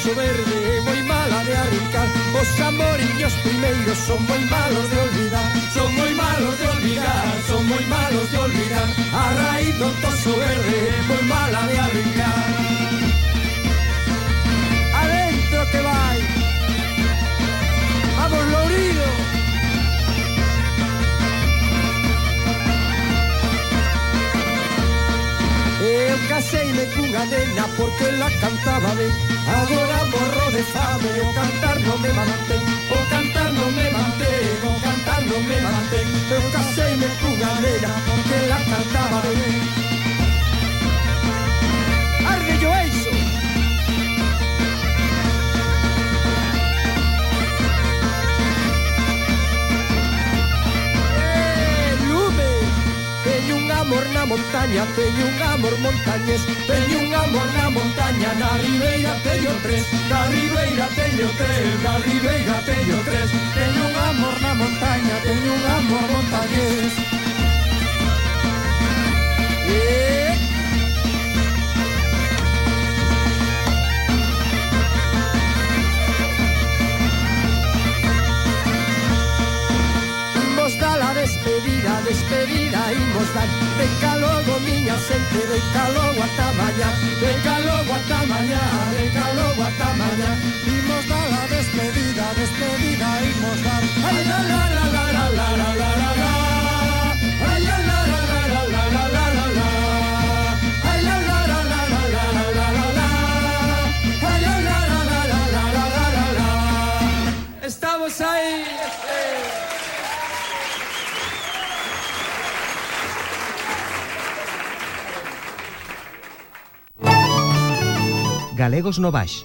toso verde, moi mala de arrincar. Os amorillos primeiros son moi malos de olvidar. Son moi malos de olvidar, son moi malos de olvidar. A raíz do toso verde, moi mala de arrincar. Adentro que vai. Vamos, Lourido. Eu caseime cunha nena porque la cantaba ben. Agora morro de fame, o cantar non me mantén. O cantar non me mantén, o cantar non me mantén. Eu caseime cunha nena porque la cantaba ben. Arde yo eixo. Lume, teño un amor na montaña, teño un amor montañés. Teño un amor na montaña, na ribeira teño tres. Na ribeira teño tres, na ribeira teño tres. Teño un amor na montaña, teño un amor montañés. Imos dar a despedida, despedida imos dar. Deca logo miña xente, deca logo ata mañá. Deca logo ata mañá, deca logo ata mañá. Imos dar a despedida, despedida imos dar. Ai la la la la la la la la la la. Ai la la la la la la la la la la. Ai la la la la la la la la la la. Ai la la la la la la la la la la. Estamos aí. Galegos no Baix.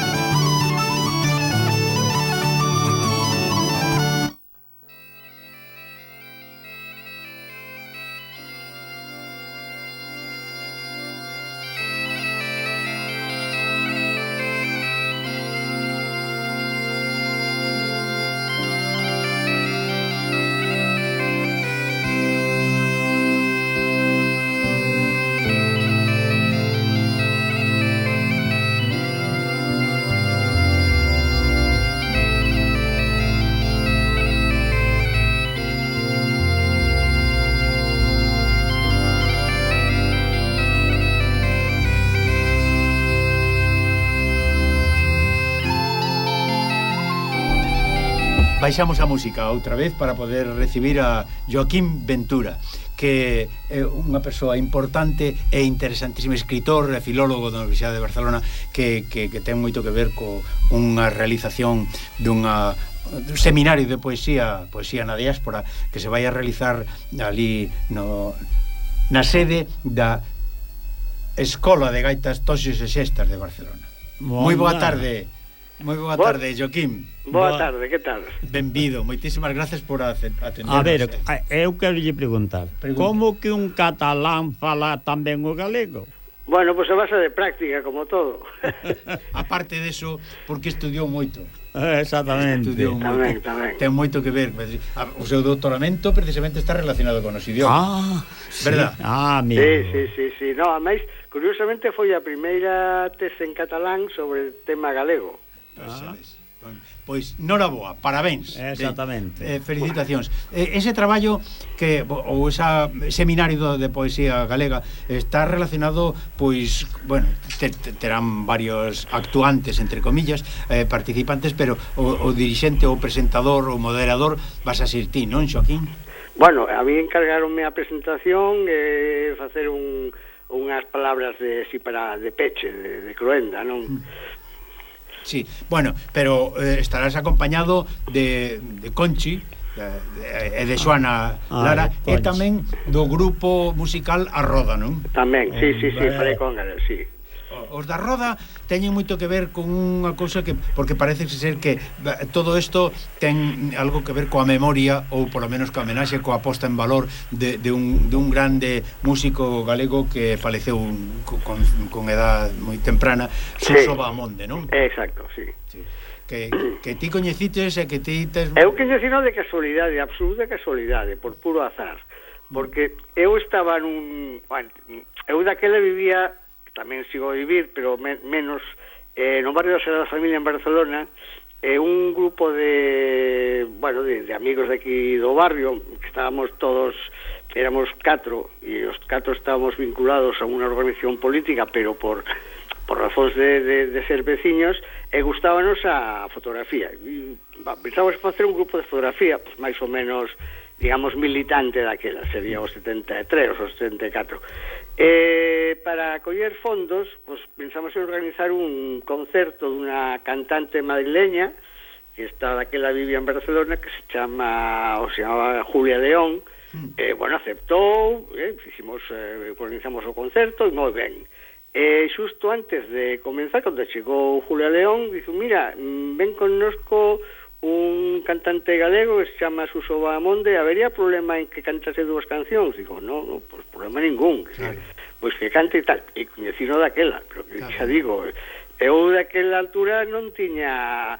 Baixamos a música outra vez para poder recibir a Joaquín Ventura, que é unha persoa importante e interesantísimo, escritor e filólogo da Universidade de Barcelona, que ten moito que ver co unha realización dun seminario de poesía na diáspora que se vai a realizar ali na sede da Escola de Gaitas, Toxos e Xestas de Barcelona. Moi boa tarde. Moi boa tarde, Joaquín. Boa tarde, que tal? Benvido, moitísimas gracias por atendernos. A ver, eu quero lle preguntar, como que un catalán fala tamén o galego? Bueno, pois a base de práctica, como todo. Aparte deso, porque estudiou moito. Exactamente. Tamén. Ten moito que ver. O seu doutoramento precisamente está relacionado con os idiomas. Sí. Verdad? Mira. Sí. No, a máis, curiosamente foi a primeira tese en catalán sobre o tema galego. Pois noraboa, parabéns. Exactamente. Felicitacións. Ese traballo ou ese seminario de poesía galega está relacionado, pois, bueno, terán varios actuantes, entre comillas, participantes, pero o dirixente, o presentador, o moderador vas a ser ti, non, Joaquín? Bueno, a mí encargaronme a presentación e facer unhas palabras de peche, de cloenda, non? Sí, bueno, pero estarás acompañado de Conchi e de Xoana Lara e tamén do grupo musical A Roda, non? Tamén, sí, farei con eles, sí. Os da Roda teñen moito que ver con unha cousa que, porque parece ser que todo isto ten algo que ver coa memoria ou polo menos coa homenaxe, coa posta en valor de un grande músico galego que faleceu con edad moi temprana, Suso Bahamonde, non? Exacto, sí. Que ti coñecites e que ti tes... Eu coñecino de casualidade, absoluta casualidade, por puro azar, porque eu estaba eu daquela vivía, tamén sigo a vivir, pero menos no barrio da Sagrada Familia en Barcelona, un grupo de amigos de aquí do barrio, que estábamos todos, éramos 4, e os 4 estábamos vinculados a unha organización política, pero por razóns de ser veciños, e gustábanos a fotografía. Pensábamos facer un grupo de fotografía, pues máis ou menos, digamos, militante daquela, sería os 73, os 74. Para coller fondos, pues, pensamos en organizar un concerto dunha cantante madrileña que está daquela vivía en Barcelona, que se chamaba Julia León. Aceptou, organizamos o concerto e moi ben. Xusto antes de comenzar, cando chegou Julia León, dixo, mira, ven connosco un cantante galego que se chama Suso Bahamonde, habería problema en que cantase 2 cancións? Digo, no, pues problema ningún, claro. Pois que cante e tal, e coñecino daquela, pero que xa digo, eu daquela altura non tiña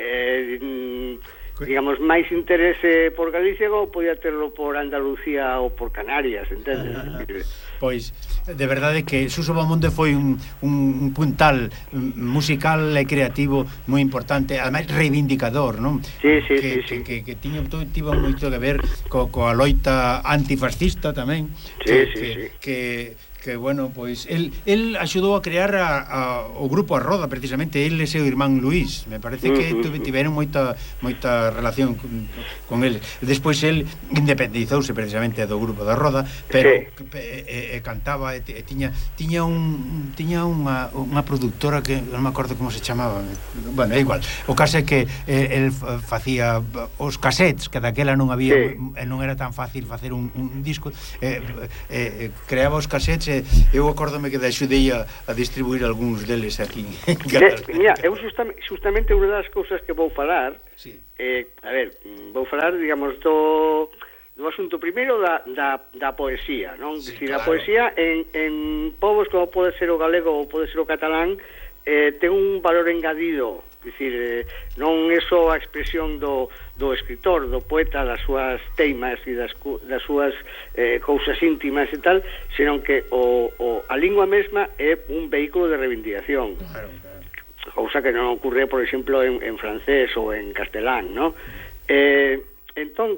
digamos, máis interese por Galicia como podía terlo por Andalucía ou por Canarias, entendes? Pois, de verdade que Suso Bahamonde foi un puntal musical e creativo moi importante, ademais reivindicador, non? Sí. Que tivo moito que ver coa loita antifascista tamén. Que bueno, pois el axudou a crear o grupo A Roda, precisamente, el e seu irmán Luís. Me parece que tiveron moita relación con el. Despois el independizouse precisamente do grupo da Roda, pero cantaba e tiña unha productora que non me acordo como se chamaba. Bueno, é igual. O caso é que el facía os cassettes, que daquela non había, non era tan fácil facer un disco, creaba os cassettes. Eu acórdome que axudei a distribuir algúns deles aquí. Mira, eu justamente unha das cousas que vou falar, vou falar, digamos, do asunto primeiro da poesía, non? Sí, claro. A poesía en povos como pode ser o galego ou pode ser o catalán, ten un valor engadido, dicir, non é só a expresión do escritor, do poeta, das súas teimas e das súas cousas íntimas e tal, senón que a lingua mesma é un vehículo de reivindicación. Claro. Cousa que non ocurre, por exemplo, en francés ou en castelán, non? Entón,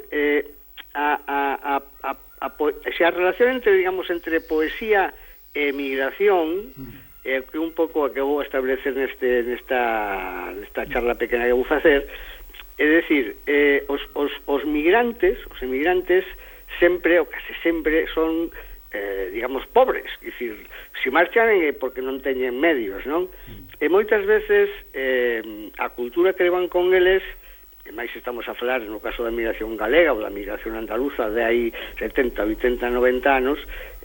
a relación entre poesía e migración, que un pouco a que vou establecer nesta charla pequena que vou facer, é dicir, os emigrantes sempre, ou case sempre, son digamos, pobres, é dicir, se marchan é porque non teñen medios, non? E moitas veces a cultura que levan con eles, e máis estamos a falar no caso da migración galega ou da migración andaluza de aí 70, 80, 90 anos,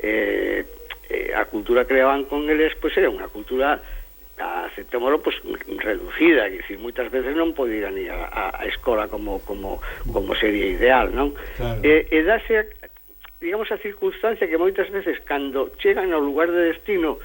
a cultura que levan con eles pois era unha cultura, aceptémoslo, pois reducida, é dicir, moitas veces non podían ir a escola como sería ideal, non? Claro. E dáse, digamos, a circunstancia que moitas veces cando chegan ao lugar de destino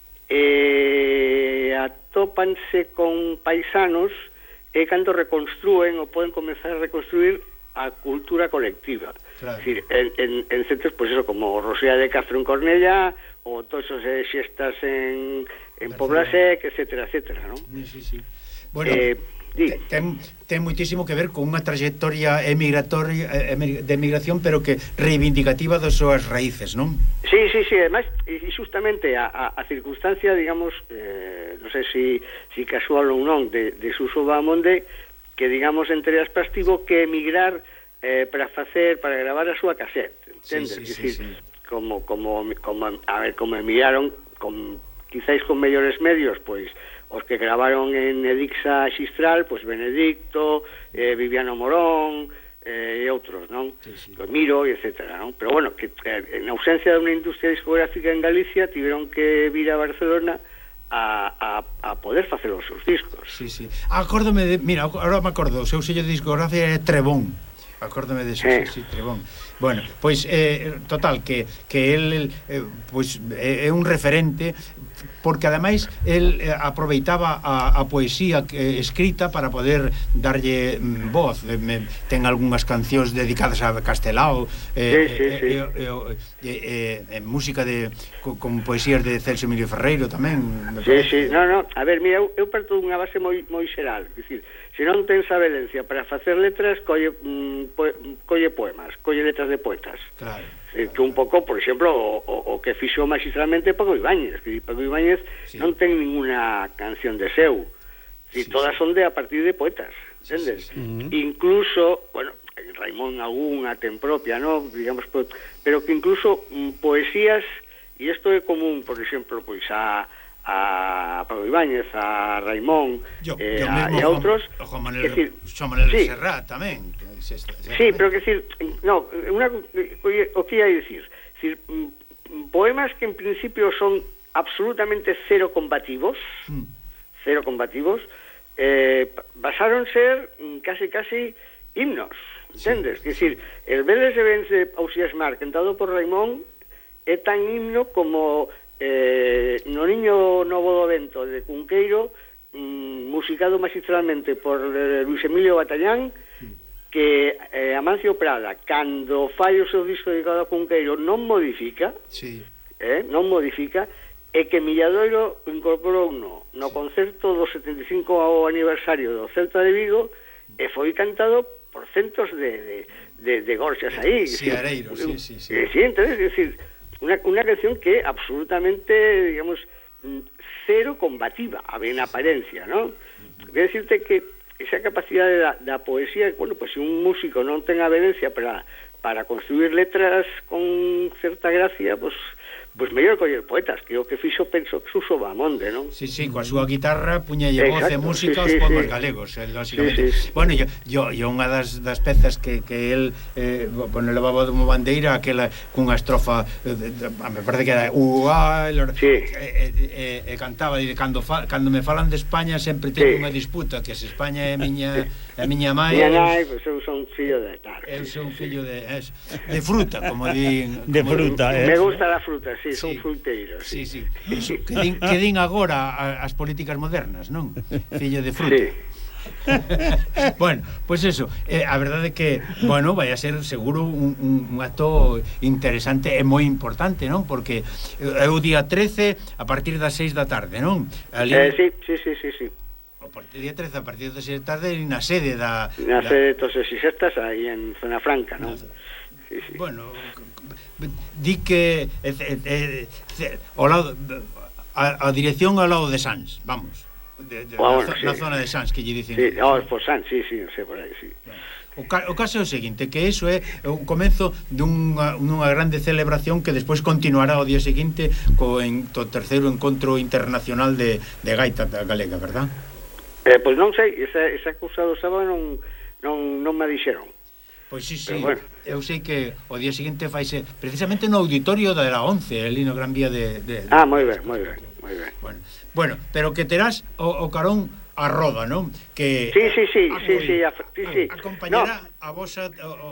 atópanse con paisanos e cando reconstrúen ou poden comenzar a reconstruir a cultura colectiva. Claro. Es decir, en centros, pues eso, como Rosea de Castro en Cornellá, ou todos esos xestas en Poblasec, etcétera, etcétera, ¿no? Sí. Bueno, ten moitísimo que ver con unha trayectoria de emigración, pero que reivindicativa das súas raíces, non? Sí, además, e justamente a circunstancia, digamos, non sei se casual ou non, de Suso Bahamonde, que, digamos, entre aspas, tivo que emigrar para gravar a súa casete, entendes? Sí. Como emigraron, quizáis con mellores medios, pois, os que gravaron en Edixa Xistral, pois Benedicto, Viviano Morón, e outros, non? Sí. Miro, etcétera, non? Pero bueno, que en ausencia de unha industria discográfica en Galicia, tiveron que vir a Barcelona a poder facer os seus discos. Sí. Acórdome mira, agora me acordo, o seu sello de discografía é Trebón. Acórdame de eso, sí, Trebón. Bueno, pois total que el pois é un referente porque ademais el aproveitaba a poesía escrita para poder darlle voz. Ten algunhas cancións dedicadas a Castelao, música con poesías de Celso Emilio Ferreiro tamén. Sí, no, a ver, mira, eu parto dunha base moi xeral, é dicir, se non ten sabedencia para facer letras, colle poemas, colle letras de poetas. Claro. Que un pouco, por exemplo, o que fixo magistralmente Paco Ibáñez, que Paco Ibáñez non ten ninguna canción de seu, todas son a partir de poetas, entendes? Incluso, bueno, Raimón algunha ten propia, ¿no? Digamos, pero que incluso poesías, e isto é común, por exemplo, pois a Paco Ibáñez, a Raimón e a outros, Juan Manuel Serrat tamén. Sí, pero que decir, no, o que ia dicir, poemas que en principio son absolutamente cero combativos, pasaron ser casi himnos, entendes? Es decir, el Vélez de Vence de Ausías Mar, cantado por Raimón, é tan himno como No Niño Novo do Vento de Cunqueiro, musicado magistralmente por Luis Emilio Batallán, que Amancio Prada, cando fai o seu disco dedicado a Cunqueiro, non modifica, e que Milladoiro incorporou no concerto do 75 ao aniversario do Celta de Vigo, e foi cantado por centos de gorxas aí. Sí, areiros, sí. Sí, entonces, es decir, una canción que absolutamente, digamos, cero combativa, en apariencia, ¿no? Voy a decirte que esa capacidade da poesía, bueno, pues se un músico non ten averencia para construir letras con certa gracia, pues mellor coller poetas, que o que fixo, penso que Suso Bamonde, non? Sí, coa súa guitarra puñalle voz e música aos poemas galegos, lógicamente. Bueno, yo unha das pezas que el levaba como bandeira, aquela cunha estrofa, me parece que era e cantaba, e cando me falan de España sempre teño unha disputa, que se España é miña mãe, pois eu son fillo de tal. Eu son fillo de fruta, como din. De fruta, Me gusta la fruta, son fruiteiros. Sí. Eso, que din agora as políticas modernas, non? Fillo de fruta. Sí. Bueno, pois eso, a verdade é que, bueno, vai a ser seguro un acto interesante e moi importante, non? Porque é o día 13 a partir das 6 da tarde, non? Sí. O día 13 a partir das 6 da tarde na sede da... Na sede de Toses e Sextas, aí en Zona Franca, non? Sí. Bueno, di que ao lado a dirección ao lado de Sans, vamos, na zona de Sans, que lle dicen. Sí, por Sans, sí, non sei, por aí, sí. O caso é o seguinte, que iso é o comezo dunha grande celebración que despois continuará o día seguinte co terceiro encontro internacional de gaita galega, verdad? Pois non sei, esa cousa do sábado non me dixeron. Pois sí, bueno. Eu sei que o día seguinte faise precisamente no auditorio da 11, ali no Gran Vía de... moi ben. Bueno, pero que terás o carón a roda, non? Que Sí. Acompañará a vosa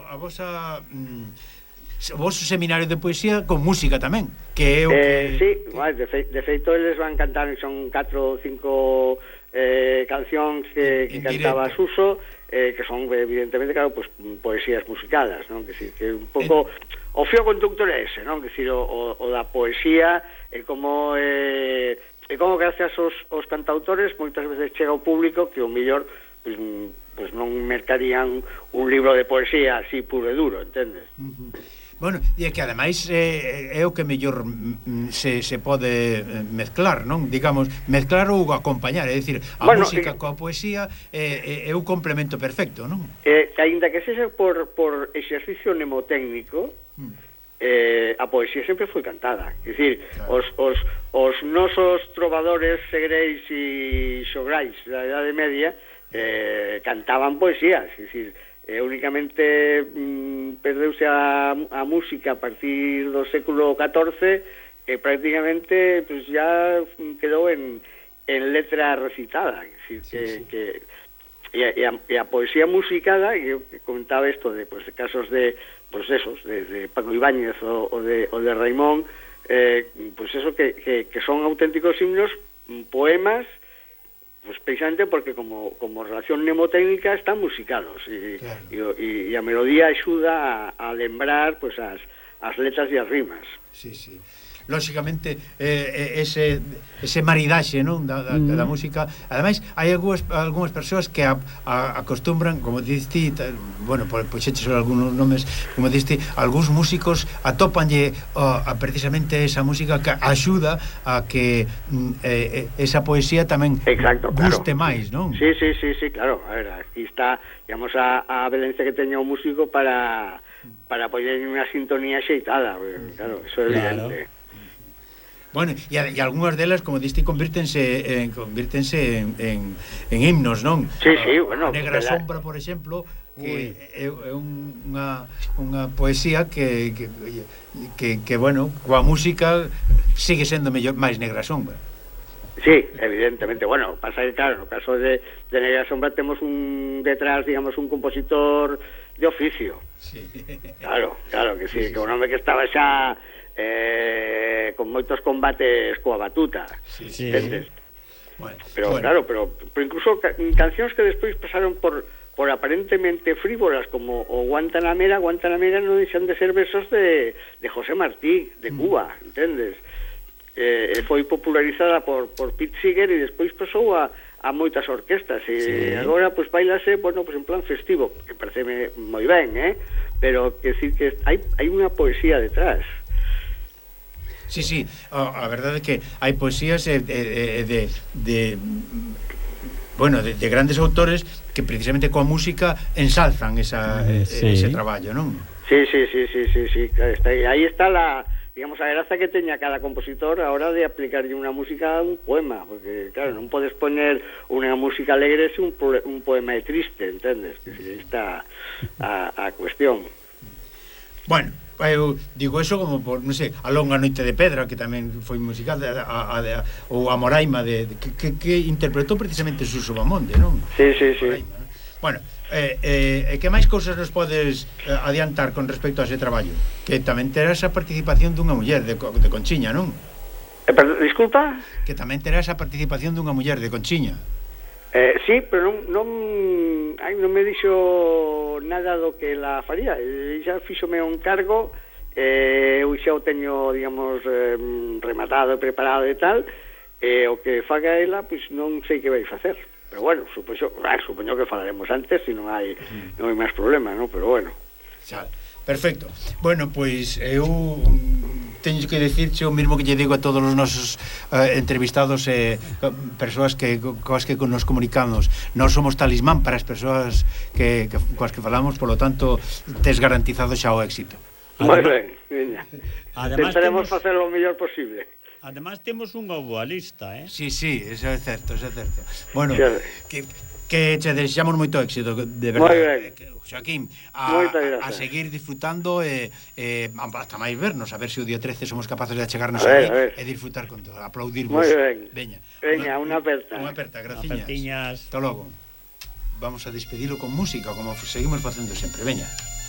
o vosso seminario de poesía con música tamén, que é o que... Sí, de feito eles van cantar, son 4 ou 5 cancións que cantaba Suso, que son evidentemente, claro, pues, poesías musicadas, non? Que un pouco o fío conductor é ese, non? Que o da poesía é como gracias aos cantautores moitas veces chega ao público que o mellor pues non mercarían un libro de poesía así puro e duro, entendes? Bueno, e que ademais é o que mellor se pode mezclar, non? Digamos, mezclar ou acompañar, é dicir, a música coa poesía é un complemento perfecto, non? Ainda que sexa por exercicio mnemotécnico, a poesía sempre foi cantada. É dicir, claro. os nosos trovadores segreis e xograis da Idade Media cantaban poesías, é dicir, únicamente perdeuse a música a partir do século XIV e prácticamente pues, ya quedou en letra recitada, é dicir, e a poesía musicada, que comentaba isto de casos de Paco Ibáñez o de Raimón, pues eso, que son auténticos himnos, poemas, pues precisamente porque como relación mnemotécnica están musicados e a melodía axuda a lembrar pues as letras e as rimas. Sí, sí. Lóxicamente ese maridaxe, non, da música. Ademais, hai algunhas persoas que acostumbran, como diste, bueno, poxeche sobre algúns nomes, como diste, algúns músicos atópanlle precisamente esa música que axuda a que esa poesía tamén guste máis, non? Sí, claro. A ver, aquí está, digamos, a valencia que teña o músico para poñer unha sintonía xeitada, claro, eso é evidente. Bueno, e algunhas delas, como diste, convírtense en himnos, non? Sí, bueno. A Negra Sombra, por exemplo, que é unha poesía que bueno, coa música sigue sendo máis Negra Sombra. Sí, evidentemente. Bueno, pasa que, claro, no caso de Negra Sombra temos detrás, digamos, un compositor de oficio. Sí. Claro que sí, que un home que estaba xa con moitos combates coa batuta. Sí. Bueno, claro, pero incluso cancións que despois pasaron por aparentemente frívolas, como o Guantanamera non deixan de ser versos de José Martí, de Cuba, entendes? Foi popularizada por Pete Seeger e despois pasou a moitas orquestas e agora pues bailase, bueno, pues en plan festivo, que pareceme moi ben, pero que decir que hai unha poesía detrás. Sí, a verdade é que hai poesías de grandes autores que precisamente coa música ensalzan ese traballo, non? Sí, aí está digamos, a graza que teña cada compositor a hora de aplicarlle unha música a un poema, porque, claro, non podes poner unha música alegre se un poema é triste, entendes? Que si está a cuestión. Bueno, eu digo eso como por, non sei, A longa noite de pedra, que tamén foi musical, ou a Moraima que interpretou precisamente Suso Bamonde, non? Sí. Moraima, non? Bueno, que máis cousas nos podes adiantar con respecto a ese traballo? Que tamén terás a participación dunha muller de Conchiña, non? Disculpa? Que tamén terás a participación dunha muller de Conchiña. Sí, pero non me dixo nada do que la faría. Xa fíxome un cargo, eu xa o teño, digamos, rematado e preparado e tal, o que faga ela, pois non sei que vai facer. Pero bueno, supoño que falaremos antes e non hai máis problema, ¿no? Pero bueno. Xa, perfecto. Bueno, pois eu teño que dicirche o mesmo que lle digo a todos os nosos entrevistados e persoas coas que nos comunicamos. Nós somos talismán para as persoas coas que falamos, polo tanto, tes garantizado xa o éxito. Moi ben, veña. Intentaremos facer o mellor posible. Ademais temos unha boa lista, Sí, eso é certo. Bueno, que che desexamos moito éxito, de verdade. Joaquín, a seguir disfrutando hasta máis vernos, a ver se o día 13 somos capaces de achegarnos aquí e disfrutar con todo, aplaudirvos. Moi ben. Veña, unha aperta. Unha aperta, graciñas. Hasta logo. Vamos a despedilo con música, como seguimos facendo sempre. Veña.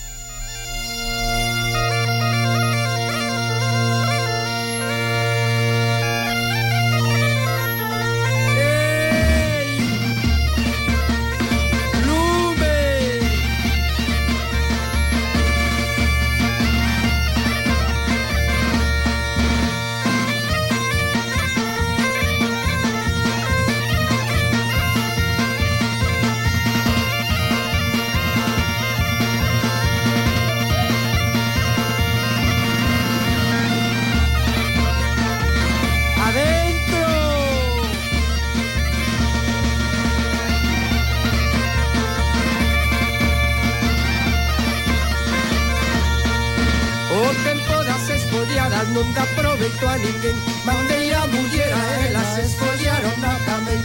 Non dá proveito a ninguén. Mandei a muller a elas, esfollaron a tamén.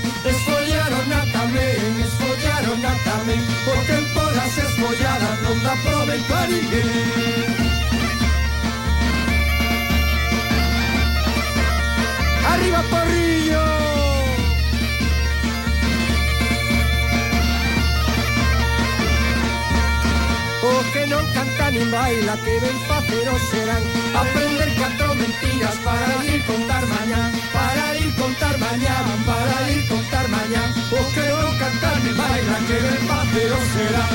O tempo das esfolladas non dá proveito a ninguén. Arriba Porrillo! O que non canta nin baila, que ben faz pero serán aprender 4 mentiras para ir contar mañá, para ir contar mañá, para ir contar mañá. O que non cantar ni baila, que ben pero serán.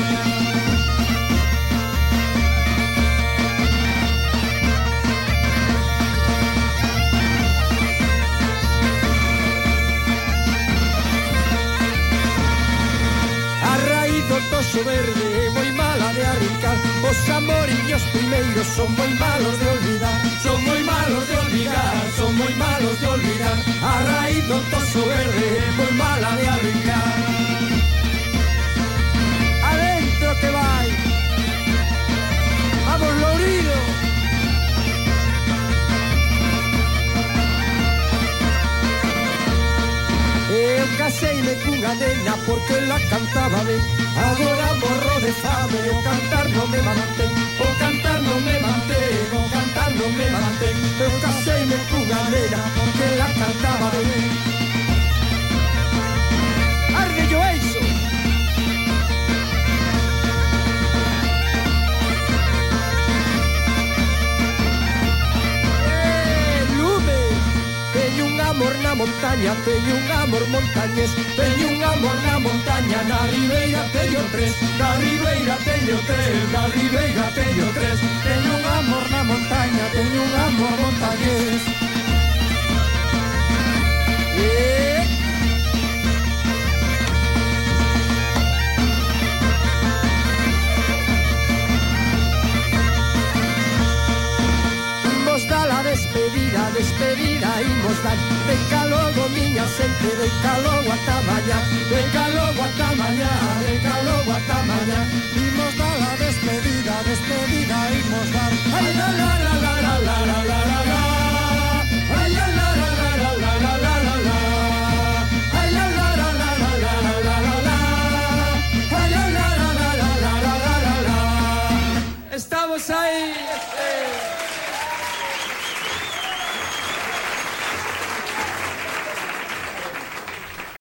Toso verde é moi mala de arrincar. Os amoriños primeiros son moi malos de olvidar. Son moi malos de olvidar, son moi malos de olvidar. A raíz do toso verde é moi mala de arrincar. Adentro que vai. Vamos, Lourido. Eu caseime cunha nena porque la cantaba ben. Agora morro de fame, o cantar non me mantén, o cantar non me mantén, o cantar non me mantén. Eu caseime cunha nena porque la cantaba ben. Arde yo eixo. Lume, teño un amor na montaña, teño un amor montañés, teño un amor na montaña, na ribeira teño 3, na ribeira teño 3, na ribeira teño 3, teño un amor na montaña, teño un amor montañés. Imos dar a despedida, despedida imos dar. Venga logo miña xente, venga logo ata mañá, venga logo ata mañá, venga logo ata mañá. Imos dar a despedida, despedida imos dar. Ai la la la la la la la la la la. Ai la la la la la la la la la la. Ai la la la la la la la la la la. Ai la la la la la la la la la. Estamos aí.